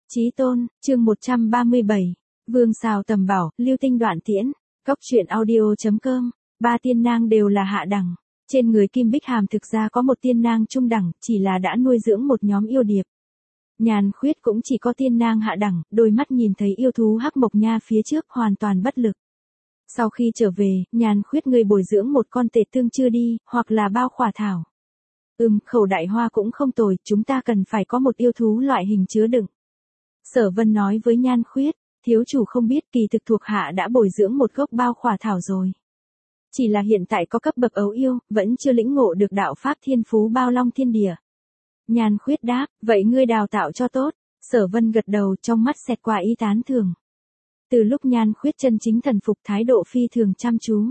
Chí tôn, chương 137. Vương xào tầm bảo, lưu tinh đoạn tiễn. Cốc truyện audio.com. Ba tiên nang đều là hạ đẳng. Trên người Kim Bích Hàm thực ra có một tiên nang trung đẳng, chỉ là đã nuôi dưỡng một nhóm yêu điệp. Nhàn Khuyết cũng chỉ có tiên nang hạ đẳng, đôi mắt nhìn thấy yêu thú Hắc Mộc Nha phía trước hoàn toàn bất lực. Sau khi trở về, Nhàn Khuyết người bồi dưỡng một con tệ tương chưa đi, hoặc là bao khỏa thảo. Khẩu đại hoa cũng không tồi, chúng ta cần phải có một yêu thú loại hình chứa đựng. Sở Vân nói với Nhan Khuyết, thiếu chủ không biết kỳ thực thuộc hạ đã bồi dưỡng một gốc bao khỏa thảo rồi. Chỉ là hiện tại có cấp bậc ấu yêu, vẫn chưa lĩnh ngộ được đạo pháp thiên phú bao long thiên địa. Nhan Khuyết đáp, vậy ngươi đào tạo cho tốt. Sở Vân gật đầu, trong mắt xẹt qua ý tán thưởng. Từ lúc Nhan Khuyết chân chính thần phục, thái độ phi thường chăm chú.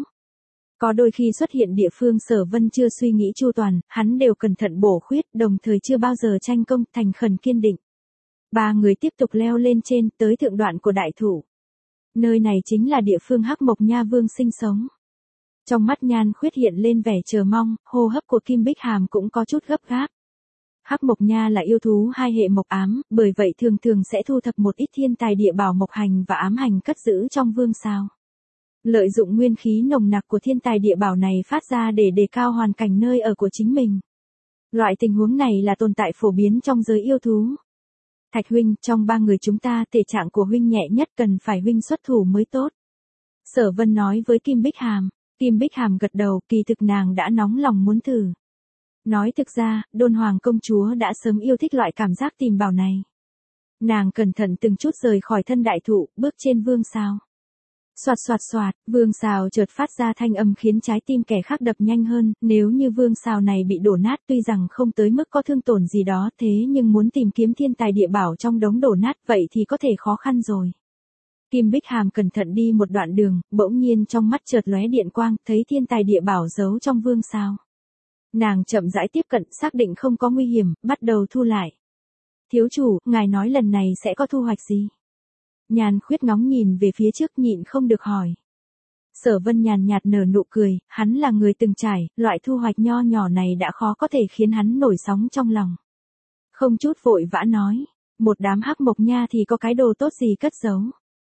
Có đôi khi xuất hiện địa phương Sở Vân chưa suy nghĩ chu toàn, hắn đều cẩn thận bổ khuyết, đồng thời chưa bao giờ tranh công, thành khẩn kiên định. Ba người tiếp tục leo lên trên, tới thượng đoạn của đại thụ. Nơi này chính là địa phương Hắc Mộc Nha Vương sinh sống. Trong mắt Nhan Khuyết hiện lên vẻ chờ mong, hô hấp của Kim Bích Hàm cũng có chút gấp gáp. Hắc Mộc Nha là yêu thú hai hệ mộc ám, bởi vậy thường thường sẽ thu thập một ít thiên tài địa bảo mộc hành và ám hành cất giữ trong vương sao. Lợi dụng nguyên khí nồng nặc của thiên tài địa bảo này phát ra để đề cao hoàn cảnh nơi ở của chính mình. Loại tình huống này là tồn tại phổ biến trong giới yêu thú. Thạch huynh, trong ba người chúng ta thể trạng của huynh nhẹ nhất, cần phải huynh xuất thủ mới tốt. Sở Vân nói với Kim Bích Hàm. Kim Bích Hàm gật đầu, kỳ thực nàng đã nóng lòng muốn thử. Nói thực ra, Đôn Hoàng công chúa đã sớm yêu thích loại cảm giác tìm bảo này. Nàng cẩn thận từng chút rời khỏi thân đại thụ, bước trên vương sao. Soạt soạt soạt, vương sao chợt phát ra thanh âm khiến trái tim kẻ khác đập nhanh hơn, nếu như vương sao này bị đổ nát tuy rằng không tới mức có thương tổn gì đó, thế nhưng muốn tìm kiếm thiên tài địa bảo trong đống đổ nát vậy thì có thể khó khăn rồi. Kim Bích Hàm cẩn thận đi một đoạn đường, bỗng nhiên trong mắt chợt lóe điện quang, thấy thiên tài địa bảo giấu trong vương sao. Nàng chậm rãi tiếp cận, xác định không có nguy hiểm, bắt đầu thu lại. Thiếu chủ, ngài nói lần này sẽ có thu hoạch gì? Nhan Khuyết ngóng nhìn về phía trước, nhịn không được hỏi. Sở Vân nhàn nhạt nở nụ cười, hắn là người từng trải, loại thu hoạch nho nhỏ này đã khó có thể khiến hắn nổi sóng trong lòng. Không chút vội vã nói, một đám Hắc Mộc Nha thì có cái đồ tốt gì cất giấu.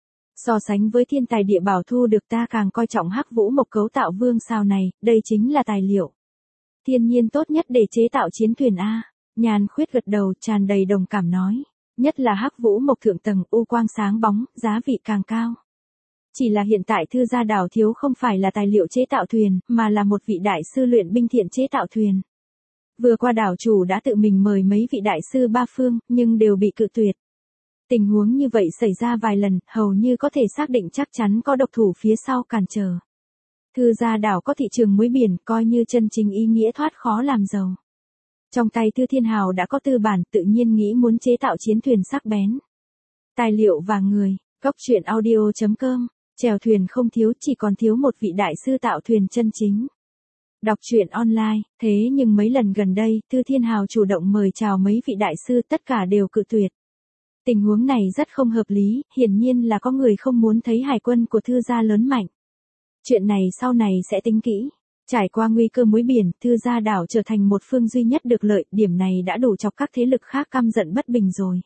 So sánh với thiên tài địa bảo thu được, ta càng coi trọng Hắc Vũ Mộc cấu tạo vương sao này, đây chính là tài liệu thiên nhiên tốt nhất để chế tạo chiến thuyền a. Nhan Khuyết gật đầu, tràn đầy đồng cảm nói. Nhất là Hắc Vũ Mộc thượng tầng, u quang sáng bóng, giá vị càng cao. Chỉ là hiện tại Thư Gia Đảo thiếu không phải là tài liệu chế tạo thuyền, mà là một vị đại sư luyện binh thiện chế tạo thuyền. Vừa qua đảo chủ đã tự mình mời mấy vị đại sư ba phương, nhưng đều bị cự tuyệt. Tình huống như vậy xảy ra vài lần, hầu như có thể xác định chắc chắn có độc thủ phía sau cản trở. Thư Gia Đảo có thị trường muối biển, coi như chân chính ý nghĩa thoát khó làm giàu. Trong tay Thư Thiên Hào đã có tư bản, tự nhiên nghĩ muốn chế tạo chiến thuyền sắc bén. Tài liệu và người. Cốc truyện audio.com. Chèo thuyền không thiếu, chỉ còn thiếu một vị đại sư tạo thuyền chân chính. Đọc truyện online. Thế nhưng mấy lần gần đây, Thư Thiên Hào chủ động mời chào mấy vị đại sư, tất cả đều cự tuyệt. Tình huống này rất không hợp lý, hiển nhiên là có người không muốn thấy hải quân của Thư gia lớn mạnh. Chuyện này sau này sẽ tính kỹ. Trải qua nguy cơ muối biển, Thư Gia Đảo trở thành một phương duy nhất được lợi, điểm này đã đủ chọc các thế lực khác căm giận bất bình rồi.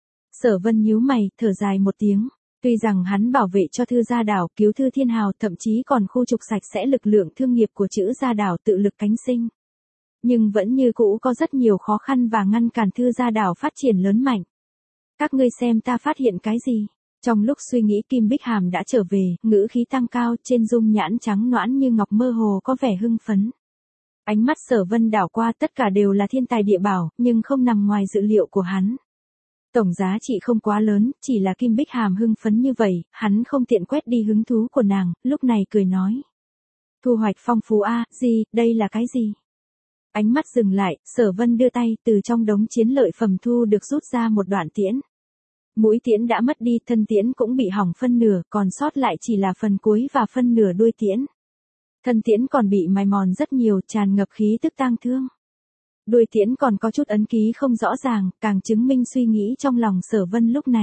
Sở Vân nhíu mày, thở dài một tiếng. Tuy rằng hắn bảo vệ cho Thư Gia Đảo, cứu Thư Thiên Hào, thậm chí còn khu trục sạch sẽ lực lượng thương nghiệp của Trữ Gia Đảo tự lực cánh sinh. Nhưng vẫn như cũ có rất nhiều khó khăn và ngăn cản Thư Gia Đảo phát triển lớn mạnh. Các ngươi xem ta phát hiện cái gì? Trong lúc suy nghĩ, Kim Bích Hàm đã trở về, ngữ khí tăng cao, trên dung nhãn trắng nõn như ngọc mơ hồ có vẻ hưng phấn. Ánh mắt Sở Vân đảo qua, tất cả đều là thiên tài địa bảo, nhưng không nằm ngoài dự liệu của hắn. Tổng giá trị không quá lớn, chỉ là Kim Bích Hàm hưng phấn như vậy, hắn không tiện quét đi hứng thú của nàng, lúc này cười nói. Thu hoạch phong phú a, gì, đây là cái gì? Ánh mắt dừng lại, Sở Vân đưa tay, từ trong đống chiến lợi phẩm thu được rút ra một đoạn tiễn. Mũi tiễn đã mất đi, thân tiễn cũng bị hỏng phân nửa, còn sót lại chỉ là phần cuối và phân nửa đuôi tiễn. Thân tiễn còn bị mài mòn rất nhiều, tràn ngập khí tức tang thương. Đuôi tiễn còn có chút ấn ký không rõ ràng, càng chứng minh suy nghĩ trong lòng Sở Vân lúc này.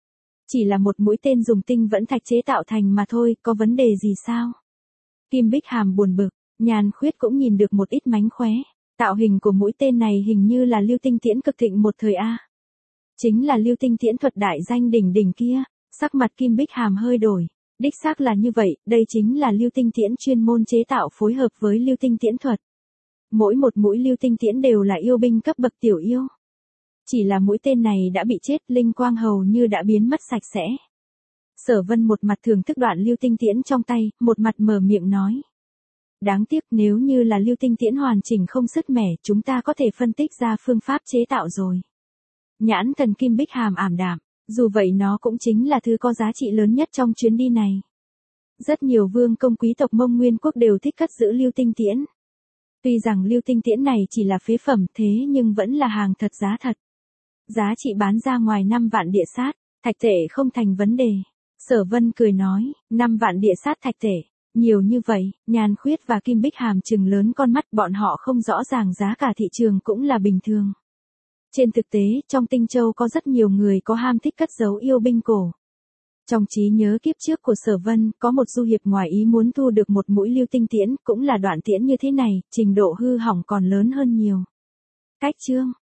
Chỉ là một mũi tên dùng tinh vẫn thạch chế tạo thành mà thôi, có vấn đề gì sao? Kim Bích Hàm buồn bực, Nhan Khuyết cũng nhìn được một ít mánh khóe. Tạo hình của mũi tên này hình như là lưu tinh tiễn cực thịnh một thời a. Chính là lưu tinh tiễn thuật đại danh đỉnh đỉnh kia. Sắc mặt Kim Bích Hàm hơi đổi. Đích xác là như vậy, đây chính là lưu tinh tiễn chuyên môn chế tạo phối hợp với lưu tinh tiễn thuật. Mỗi một mũi lưu tinh tiễn đều là yêu binh cấp bậc tiểu yêu. Chỉ là mũi tên này đã bị chết, linh quang hầu như đã biến mất sạch sẽ. Sở Vân một mặt thưởng thức đoạn lưu tinh tiễn trong tay, một mặt mở miệng nói. Đáng tiếc nếu như là lưu tinh tiễn hoàn chỉnh không sứt mẻ, chúng ta có thể phân tích ra phương pháp chế tạo rồi. Nhãn thần Kim Bích Hàm ảm đạm, dù vậy nó cũng chính là thứ có giá trị lớn nhất trong chuyến đi này. Rất nhiều vương công quý tộc Mông Nguyên quốc đều thích cất giữ lưu tinh tiễn. Tuy rằng lưu tinh tiễn này chỉ là phế phẩm thế nhưng vẫn là hàng thật giá thật. Giá trị bán ra ngoài 5 vạn địa sát, thạch tệ không thành vấn đề. Sở Vân cười nói, 5 vạn địa sát thạch tệ, nhiều như vậy, Nhan Khuyết và Kim Bích Hàm trừng lớn con mắt, bọn họ không rõ ràng giá cả thị trường cũng là bình thường. Trên thực tế, trong Tinh Châu có rất nhiều người có ham thích cất giấu yêu binh cổ. Trong trí nhớ kiếp trước của Sở Vân, có một du hiệp ngoài ý muốn thu được một mũi lưu tinh tiễn, cũng là đoạn tiễn như thế này, trình độ hư hỏng còn lớn hơn nhiều. Cách chương